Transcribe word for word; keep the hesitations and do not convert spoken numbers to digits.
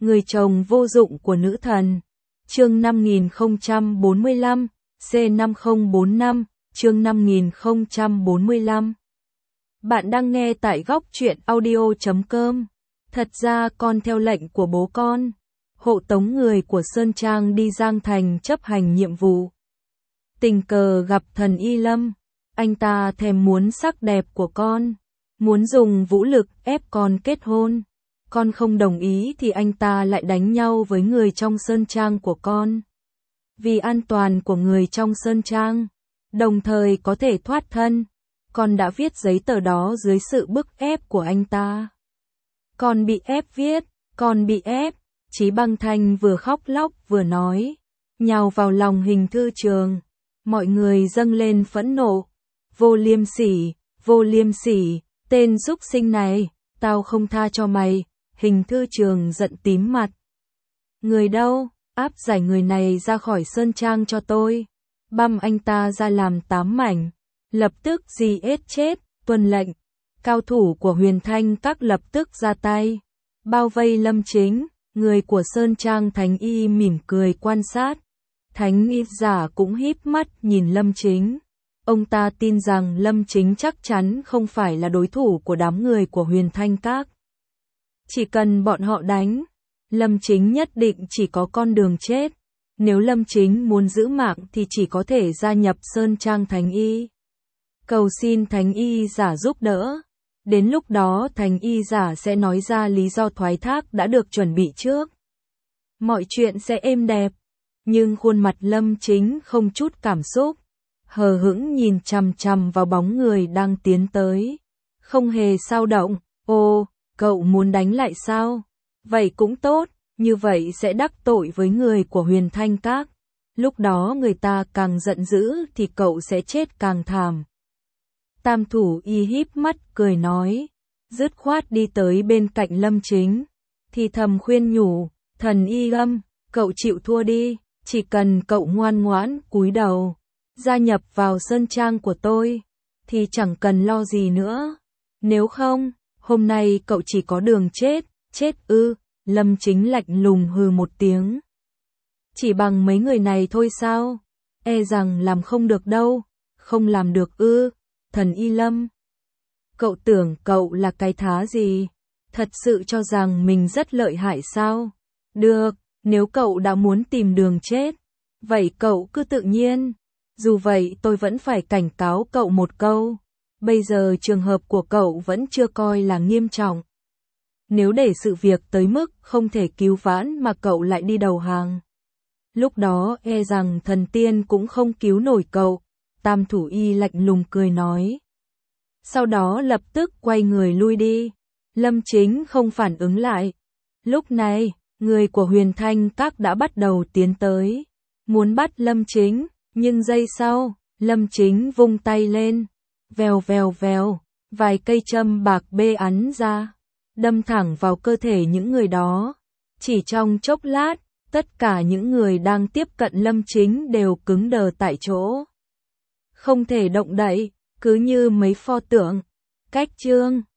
người chồng vô dụng của nữ thần. Chương năm nghìn không trăm bốn mươi lăm, C năm không bốn năm, chương năm nghìn không trăm bốn mươi lăm. Bạn đang nghe tại góc truyện audio chấm com. Thật ra con theo lệnh của bố con, hộ tống người của Sơn Trang đi Giang Thành chấp hành nhiệm vụ. Tình cờ gặp thần Y Lâm, anh ta thèm muốn sắc đẹp của con, muốn dùng vũ lực ép con kết hôn. Con không đồng ý thì anh ta lại đánh nhau với người trong Sơn Trang của con. Vì an toàn của người trong Sơn Trang, đồng thời có thể thoát thân, con đã viết giấy tờ đó dưới sự bức ép của anh ta. Con bị ép viết, con bị ép, Chí Băng Thanh vừa khóc lóc vừa nói, nhào vào lòng Hình Thư Trường. Mọi người dâng lên phẫn nộ. Vô liêm sỉ, vô liêm sỉ, tên súc sinh này, tao không tha cho mày. Hình Thư Trường giận tím mặt. Người đâu, áp giải người này ra khỏi Sơn Trang cho tôi. Băm anh ta ra làm tám mảnh. Lập tức giết chết, tuân lệnh. Cao thủ của Huyền Thanh Các lập tức ra tay. Bao vây Lâm Chính, người của Sơn Trang Thánh Y mỉm cười quan sát. Thánh Y giả cũng híp mắt nhìn Lâm Chính. Ông ta tin rằng Lâm Chính chắc chắn không phải là đối thủ của đám người của Huyền Thanh Các. Chỉ cần bọn họ đánh, Lâm Chính nhất định chỉ có con đường chết. Nếu Lâm Chính muốn giữ mạng thì chỉ có thể gia nhập Sơn Trang Thánh Y. Cầu xin Thánh Y giả giúp đỡ. Đến lúc đó Thánh Y giả sẽ nói ra lý do thoái thác đã được chuẩn bị trước. Mọi chuyện sẽ êm đẹp. Nhưng khuôn mặt Lâm Chính không chút cảm xúc, hờ hững nhìn chằm chằm vào bóng người đang tiến tới. Không hề xao động. Ô, cậu muốn đánh lại sao? Vậy cũng tốt, như vậy sẽ đắc tội với người của Huyền Thanh Các. Lúc đó người ta càng giận dữ thì cậu sẽ chết càng thảm. Tam Thủ Y híp mắt cười nói, dứt khoát đi tới bên cạnh Lâm Chính, thì thầm khuyên nhủ, thần Y Lâm, cậu chịu thua đi, chỉ cần cậu ngoan ngoãn cúi đầu, gia nhập vào Sơn Trang của tôi, thì chẳng cần lo gì nữa. Nếu không, hôm nay cậu chỉ có đường chết. Chết ư? Lâm Chính lạnh lùng hừ một tiếng. Chỉ bằng mấy người này thôi sao? E rằng làm không được đâu. Không làm được ư? Thần Y Lâm, cậu tưởng cậu là cái thá gì? Thật sự cho rằng mình rất lợi hại sao? Được, nếu cậu đã muốn tìm đường chết, vậy cậu cứ tự nhiên. Dù vậy tôi vẫn phải cảnh cáo cậu một câu. Bây giờ trường hợp của cậu vẫn chưa coi là nghiêm trọng. Nếu để sự việc tới mức không thể cứu vãn mà cậu lại đi đầu hàng, lúc đó e rằng thần tiên cũng không cứu nổi cậu. Tam Thủ Y lạnh lùng cười nói. Sau đó lập tức quay người lui đi. Lâm Chính không phản ứng lại. Lúc này, người của Huyền Thanh Các đã bắt đầu tiến tới, muốn bắt Lâm Chính, nhưng giây sau, Lâm Chính vung tay lên. Vèo vèo vèo, vài cây châm bạc bê ắn ra, đâm thẳng vào cơ thể những người đó. Chỉ trong chốc lát, tất cả những người đang tiếp cận Lâm Chính đều cứng đờ tại chỗ. Không thể động đậy, cứ như mấy pho tượng. Cách chương